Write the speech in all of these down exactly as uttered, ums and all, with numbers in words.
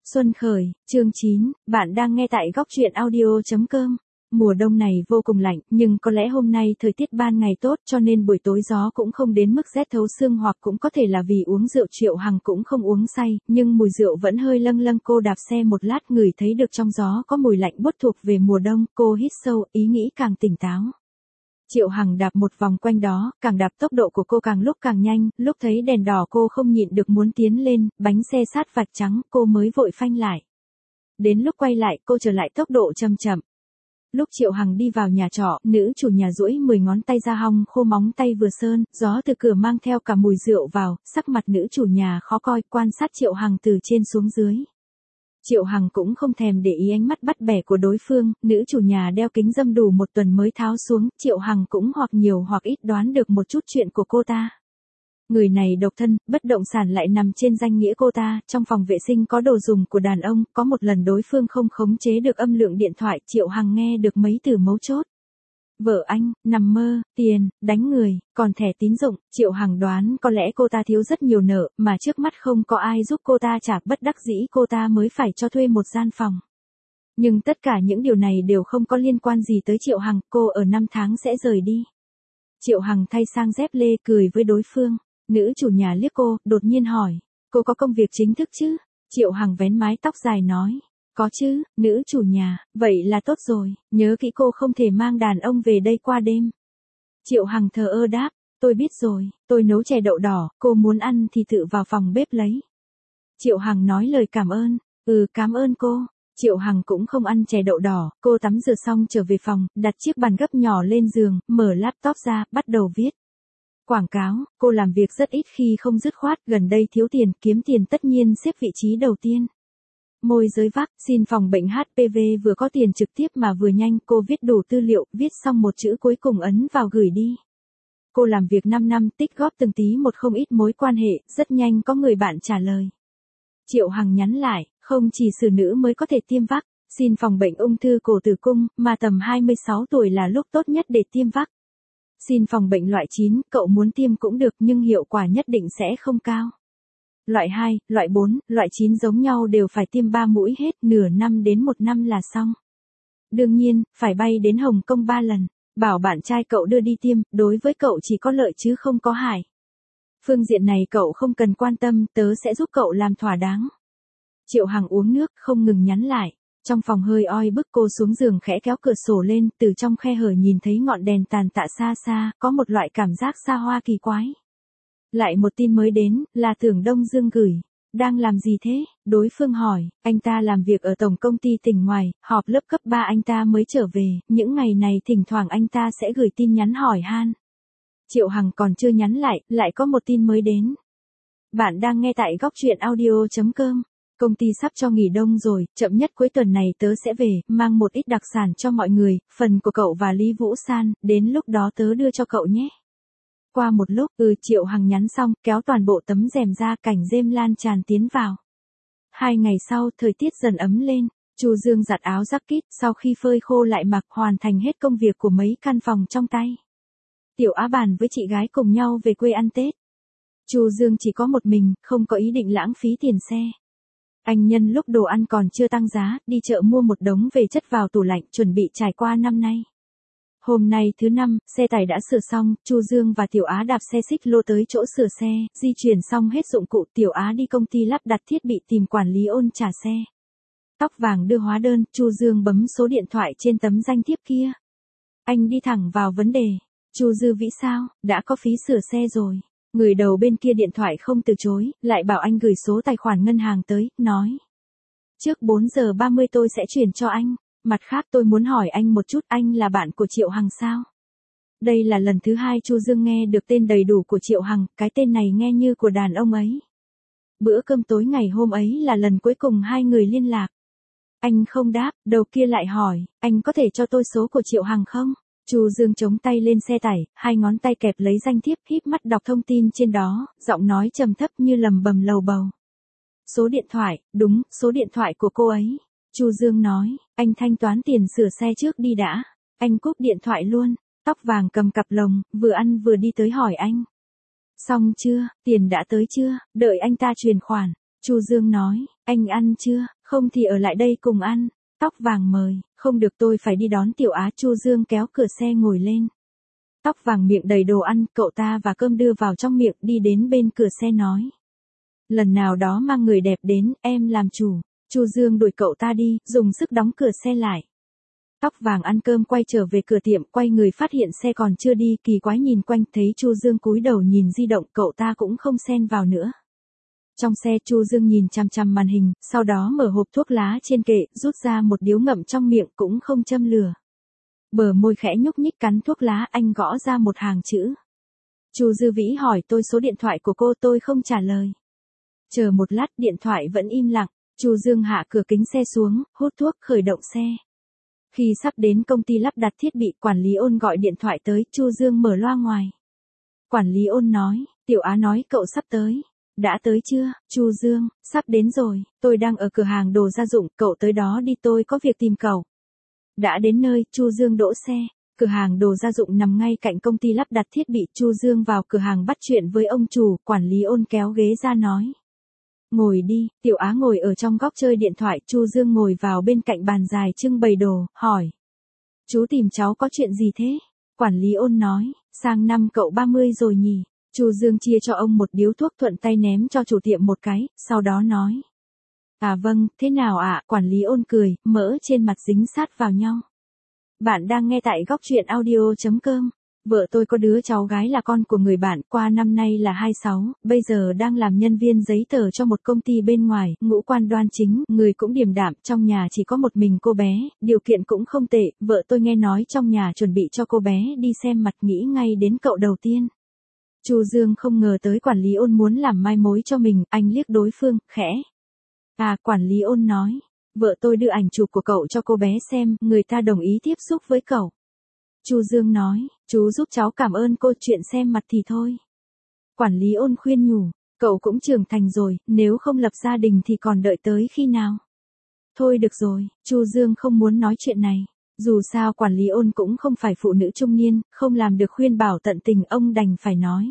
Xuân khởi, chương chín, bạn đang nghe tại góc truyện audio chấm com. Mùa đông này vô cùng lạnh, nhưng có lẽ hôm nay thời tiết ban ngày tốt cho nên buổi tối gió cũng không đến mức rét thấu xương, hoặc cũng có thể là vì uống rượu. Triệu Hằng cũng không uống say, nhưng mùi rượu vẫn hơi lâng lâng. Cô đạp xe một lát ngửi thấy được trong gió có mùi lạnh buốt thuộc về mùa đông. Cô hít sâu, ý nghĩ càng tỉnh táo. Triệu Hằng đạp một vòng quanh đó, càng đạp tốc độ của cô càng lúc càng nhanh, lúc thấy đèn đỏ cô không nhịn được muốn tiến lên, bánh xe sát vạch trắng, cô mới vội phanh lại. Đến lúc quay lại, cô trở lại tốc độ chậm chậm. Lúc Triệu Hằng đi vào nhà trọ, nữ chủ nhà duỗi mười ngón tay ra hong khô, móng tay vừa sơn, gió từ cửa mang theo cả mùi rượu vào, sắc mặt nữ chủ nhà khó coi, quan sát Triệu Hằng từ trên xuống dưới. Triệu Hằng cũng không thèm để ý ánh mắt bắt bẻ của đối phương, nữ chủ nhà đeo kính râm đủ một tuần mới tháo xuống, Triệu Hằng cũng hoặc nhiều hoặc ít đoán được một chút chuyện của cô ta. Người này độc thân, bất động sản lại nằm trên danh nghĩa cô ta, trong phòng vệ sinh có đồ dùng của đàn ông, có một lần đối phương không khống chế được âm lượng điện thoại, Triệu Hằng nghe được mấy từ mấu chốt. Vợ anh, nằm mơ, tiền, đánh người, còn thẻ tín dụng. Triệu Hằng đoán có lẽ cô ta thiếu rất nhiều nợ, mà trước mắt không có ai giúp cô ta trả, bất đắc dĩ cô ta mới phải cho thuê một gian phòng. Nhưng tất cả những điều này đều không có liên quan gì tới Triệu Hằng, cô ở năm tháng sẽ rời đi. Triệu Hằng thay sang dép lê, cười với đối phương. Nữ chủ nhà liếc cô, đột nhiên hỏi, cô có công việc chính thức chứ? Triệu Hằng vén mái tóc dài nói, có chứ. Nữ chủ nhà, vậy là tốt rồi, nhớ kỹ cô không thể mang đàn ông về đây qua đêm. Triệu Hằng thờ ơ đáp, tôi biết rồi, tôi nấu chè đậu đỏ, cô muốn ăn thì tự vào phòng bếp lấy. Triệu Hằng nói lời cảm ơn, ừ cảm ơn cô. Triệu Hằng cũng không ăn chè đậu đỏ, cô tắm rửa xong trở về phòng, đặt chiếc bàn gấp nhỏ lên giường, mở laptop ra, bắt đầu viết. Quảng cáo, cô làm việc rất ít khi không dứt khoát, gần đây thiếu tiền, kiếm tiền tất nhiên xếp vị trí đầu tiên. Môi giới vác, xin phòng bệnh hát pê vê, vừa có tiền trực tiếp mà vừa nhanh, cô viết đủ tư liệu, viết xong một chữ cuối cùng ấn vào gửi đi. Cô làm việc năm năm, tích góp từng tí một không ít mối quan hệ, rất nhanh có người bạn trả lời. Triệu Hằng nhắn lại, không chỉ xử nữ mới có thể tiêm vắc, xin phòng bệnh ung thư cổ tử cung, mà tầm hai mươi sáu tuổi là lúc tốt nhất để tiêm vắc. Xin phòng bệnh loại chín, cậu muốn tiêm cũng được nhưng hiệu quả nhất định sẽ không cao. Loại hai, loại bốn, loại chín giống nhau đều phải tiêm ba mũi hết, nửa năm đến một năm là xong. Đương nhiên, phải bay đến Hồng Kông ba lần, bảo bạn trai cậu đưa đi tiêm, đối với cậu chỉ có lợi chứ không có hại. Phương diện này cậu không cần quan tâm, tớ sẽ giúp cậu làm thỏa đáng. Triệu Hằng uống nước, không ngừng nhắn lại. Trong phòng hơi oi bức, cô xuống giường khẽ kéo cửa sổ lên, từ trong khe hở nhìn thấy ngọn đèn tàn tạ xa xa, có một loại cảm giác xa hoa kỳ quái. Lại một tin mới đến, là Tưởng Đông Dương gửi. Đang làm gì thế? Đối phương hỏi, anh ta làm việc ở tổng công ty tỉnh ngoài, họp lớp cấp ba anh ta mới trở về, những ngày này thỉnh thoảng anh ta sẽ gửi tin nhắn hỏi han. Triệu Hằng còn chưa nhắn lại, lại có một tin mới đến. Bạn đang nghe tại góc truyện audio chấm com. Công ty sắp cho nghỉ đông rồi, chậm nhất cuối tuần này tớ sẽ về, mang một ít đặc sản cho mọi người, phần của cậu và Lý Vũ San, đến lúc đó tớ đưa cho cậu nhé. Qua một lúc, ừ Triệu Hằng nhắn xong, kéo toàn bộ tấm rèm ra, cảnh rêm lan tràn tiến vào. Hai ngày sau, thời tiết dần ấm lên, Chu Dương giặt áo jacket, sau khi phơi khô lại mặc, hoàn thành hết công việc của mấy căn phòng trong tay. Tiểu Á bàn với chị gái cùng nhau về quê ăn Tết. Chu Dương chỉ có một mình, không có ý định lãng phí tiền xe. Anh nhân lúc đồ ăn còn chưa tăng giá, đi chợ mua một đống về chất vào tủ lạnh, chuẩn bị trải qua năm nay. Hôm nay thứ năm, xe tải đã sửa xong, Chu Dương và Tiểu Á đạp xe xích lô tới chỗ sửa xe, di chuyển xong hết dụng cụ, Tiểu Á đi công ty lắp đặt thiết bị tìm quản lý ôn trả xe. Tóc vàng đưa hóa đơn, Chu Dương bấm số điện thoại trên tấm danh thiếp kia. Anh đi thẳng vào vấn đề. Chu Dư Vĩ sao, đã có phí sửa xe rồi. Người đầu bên kia điện thoại không từ chối, lại bảo anh gửi số tài khoản ngân hàng tới, nói. Trước bốn giờ ba mươi tôi sẽ chuyển cho anh. Mặt khác tôi muốn hỏi anh một chút, anh là bạn của Triệu Hằng sao? Đây là lần thứ hai Chu Dương nghe được tên đầy đủ của Triệu Hằng, cái tên này nghe như của đàn ông ấy. Bữa cơm tối ngày hôm ấy là lần cuối cùng hai người liên lạc. Anh không đáp, đầu kia lại hỏi, anh có thể cho tôi số của Triệu Hằng không? Chu Dương chống tay lên xe tải, hai ngón tay kẹp lấy danh thiếp, híp mắt đọc thông tin trên đó, giọng nói trầm thấp như lầm bầm lầu bầu. Số điện thoại, đúng, số điện thoại của cô ấy. Chu Dương nói, anh thanh toán tiền sửa xe trước đi đã. Anh cúp điện thoại luôn. Tóc vàng cầm cặp lồng, vừa ăn vừa đi tới hỏi anh. Xong chưa, tiền đã tới chưa, đợi anh ta chuyển khoản. Chu Dương nói, anh ăn chưa, Không thì ở lại đây cùng ăn. Tóc vàng mời, không được tôi phải đi đón Tiểu Á. Chu Dương kéo cửa xe ngồi lên. Tóc vàng miệng đầy đồ ăn, cậu ta và cơm đưa vào trong miệng, đi đến bên cửa xe nói. Lần nào đó mang người đẹp đến, em làm chủ. Chu Dương đuổi cậu ta đi, dùng sức đóng cửa xe lại. Tóc vàng ăn cơm quay trở về cửa tiệm, quay người phát hiện xe còn chưa đi, kỳ quái nhìn quanh, thấy Chu Dương cúi đầu nhìn di động, cậu ta cũng không xen vào nữa. Trong xe Chu Dương nhìn chằm chằm màn hình, sau đó mở hộp thuốc lá trên kệ, rút ra một điếu ngậm trong miệng, cũng không châm lửa. Bờ môi khẽ nhúc nhích cắn thuốc lá, anh gõ ra một hàng chữ. Chu Dư Vĩ hỏi tôi số điện thoại của cô, tôi không trả lời. Chờ một lát, điện thoại vẫn im lặng. Chu Dương hạ cửa kính xe xuống, hút thuốc, khởi động xe. Khi sắp đến công ty lắp đặt thiết bị, quản lý Ôn gọi điện thoại tới, Chu Dương mở loa ngoài. Quản lý Ôn nói, Tiểu Á nói cậu sắp tới. Đã tới chưa? Chu Dương, sắp đến rồi, tôi đang ở cửa hàng đồ gia dụng, cậu tới đó đi, tôi có việc tìm cậu. Đã đến nơi, Chu Dương đỗ xe. Cửa hàng đồ gia dụng nằm ngay cạnh công ty lắp đặt thiết bị. Chu Dương vào cửa hàng bắt chuyện với ông chủ, quản lý Ôn kéo ghế ra nói. Ngồi đi. Tiểu Á ngồi ở trong góc chơi điện thoại, Chu Dương ngồi vào bên cạnh bàn dài trưng bày đồ, hỏi. Chú tìm cháu có chuyện gì thế? Quản lý Ôn nói, sang năm cậu ba mươi rồi nhỉ? Chu Dương chia cho ông một điếu thuốc, thuận tay ném cho chủ tiệm một cái, sau đó nói. À vâng, thế nào ạ? À? Quản lý Ôn cười, mỡ trên mặt dính sát vào nhau. Bạn đang nghe tại góc truyện audio chấm com. Vợ tôi có đứa cháu gái là con của người bạn, qua năm nay là hai mươi sáu, bây giờ đang làm nhân viên giấy tờ cho một công ty bên ngoài, ngũ quan đoan chính, người cũng điềm đạm, trong nhà chỉ có một mình cô bé, điều kiện cũng không tệ, vợ tôi nghe nói trong nhà chuẩn bị cho cô bé đi xem mặt, nghĩ ngay đến cậu đầu tiên. Chu Dương không ngờ tới quản lý Ôn muốn làm mai mối cho mình, anh liếc đối phương, khẽ. À, quản lý Ôn nói, vợ tôi đưa ảnh chụp của cậu cho cô bé xem, người ta đồng ý tiếp xúc với cậu. Chu Dương nói, chú giúp cháu cảm ơn cô, chuyện xem mặt thì thôi. Quản lý Ôn khuyên nhủ, cậu cũng trưởng thành rồi, nếu không lập gia đình thì còn đợi tới khi nào? Thôi được rồi, Chu Dương không muốn nói chuyện này. Dù sao quản lý Ôn cũng không phải phụ nữ trung niên, không làm được khuyên bảo tận tình, ông đành phải nói.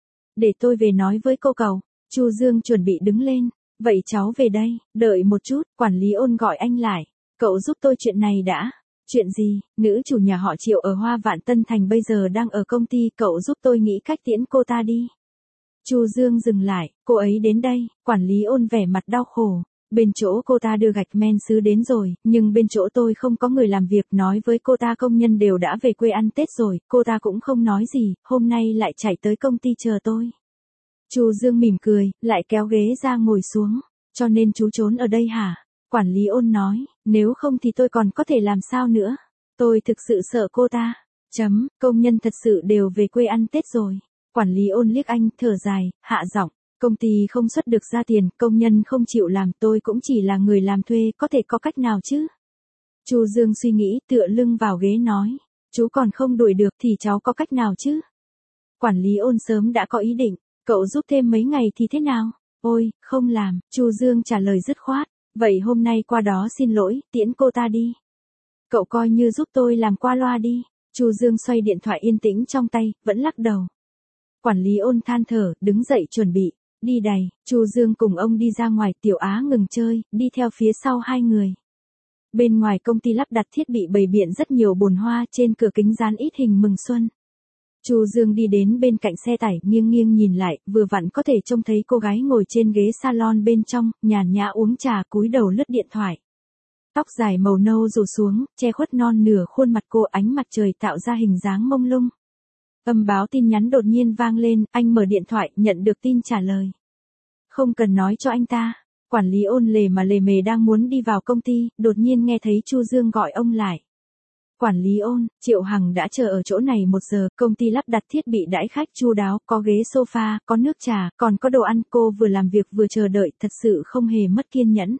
Để tôi về nói với cô cậu. Chu Dương chuẩn bị đứng lên. Vậy cháu về đây, đợi một chút, quản lý Ôn gọi anh lại. Cậu giúp tôi chuyện này đã. Chuyện gì? Nữ chủ nhà họ Triệu ở Hoa Vạn Tân Thành bây giờ đang ở công ty, cậu giúp tôi nghĩ cách tiễn cô ta đi. Chu Dương dừng lại, cô ấy đến đây, quản lý Ôn vẻ mặt đau khổ. Bên chỗ cô ta đưa gạch men sứ đến rồi, nhưng bên chỗ tôi không có người làm việc, nói với cô ta công nhân đều đã về quê ăn Tết rồi, cô ta cũng không nói gì, hôm nay lại chạy tới công ty chờ tôi. Chu Dương mỉm cười, lại kéo ghế ra ngồi xuống. Cho nên chú trốn ở đây hả? Quản lý Ôn nói, nếu không thì tôi còn có thể làm sao nữa? Tôi thực sự sợ cô ta. Chấm, công nhân thật sự đều về quê ăn Tết rồi. Quản lý Ôn liếc anh, thở dài, hạ giọng. Công ty không xuất được ra tiền, công nhân không chịu làm, tôi cũng chỉ là người làm thuê, có thể có cách nào chứ? Chu Dương suy nghĩ, tựa lưng vào ghế nói. Chú còn không đuổi được thì cháu có cách nào chứ? Quản lý Ôn sớm đã có ý định, cậu giúp thêm mấy ngày thì thế nào? Ôi, không làm, Chu Dương trả lời dứt khoát. Vậy hôm nay qua đó xin lỗi, tiễn cô ta đi. Cậu coi như giúp tôi làm qua loa đi. Chu Dương xoay điện thoại yên tĩnh trong tay, vẫn lắc đầu. Quản lý Ôn than thở, đứng dậy chuẩn bị. Đi đày, Chu Dương cùng ông đi ra ngoài, Tiểu Á ngừng chơi, đi theo phía sau hai người. Bên ngoài công ty lắp đặt thiết bị bày biện rất nhiều bồn hoa, trên cửa kính dán ít hình mừng xuân. Chu Dương đi đến bên cạnh xe tải, nghiêng nghiêng nhìn lại, vừa vặn có thể trông thấy cô gái ngồi trên ghế salon bên trong, nhàn nhã uống trà, cúi đầu lướt điện thoại. Tóc dài màu nâu rủ xuống, che khuất non nửa khuôn mặt cô, ánh mặt trời tạo ra hình dáng mông lung. Âm báo tin nhắn đột nhiên vang lên, anh mở điện thoại, nhận được tin trả lời. Không cần nói cho anh ta. Quản lý Ôn lề mà lề mề đang muốn đi vào công ty, đột nhiên nghe thấy Chu Dương gọi ông lại. Quản lý Ôn, Triệu Hằng đã chờ ở chỗ này một giờ, công ty lắp đặt thiết bị đãi khách chu đáo, có ghế sofa, có nước trà, còn có đồ ăn, cô vừa làm việc vừa chờ đợi, thật sự không hề mất kiên nhẫn.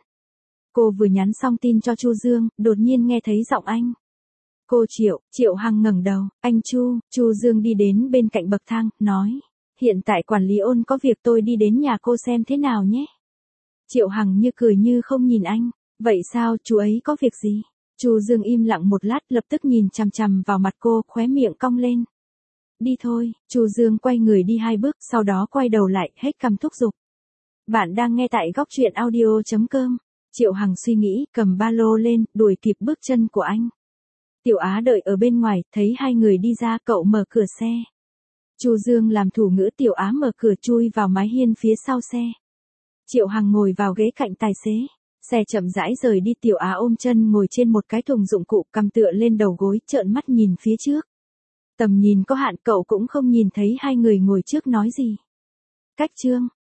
Cô vừa nhắn xong tin cho Chu Dương, đột nhiên nghe thấy giọng anh. Cô Triệu, Triệu Hằng ngẩng đầu, anh Chu, Chu Dương đi đến bên cạnh bậc thang, nói. Hiện tại quản lý Ôn có việc, tôi đi đến nhà cô xem thế nào nhé. Triệu Hằng như cười như không nhìn anh, vậy sao, chú ấy có việc gì? Chu Dương im lặng một lát, lập tức nhìn chằm chằm vào mặt cô, khóe miệng cong lên. Đi thôi, Chu Dương quay người đi hai bước, sau đó quay đầu lại, hết cằm thúc giục. Bạn đang nghe tại góc truyện audio chấm com. Triệu Hằng suy nghĩ, cầm ba lô lên, đuổi kịp bước chân của anh. Tiểu Á đợi ở bên ngoài, thấy hai người đi ra, cậu mở cửa xe. Chu Dương làm thủ ngữ, Tiểu Á mở cửa chui vào mái hiên phía sau xe. Triệu Hằng ngồi vào ghế cạnh tài xế. Xe chậm rãi rời đi, Tiểu Á ôm chân ngồi trên một cái thùng dụng cụ, cầm tựa lên đầu gối, trợn mắt nhìn phía trước. Tầm nhìn có hạn, cậu cũng không nhìn thấy hai người ngồi trước nói gì. Cách Trương.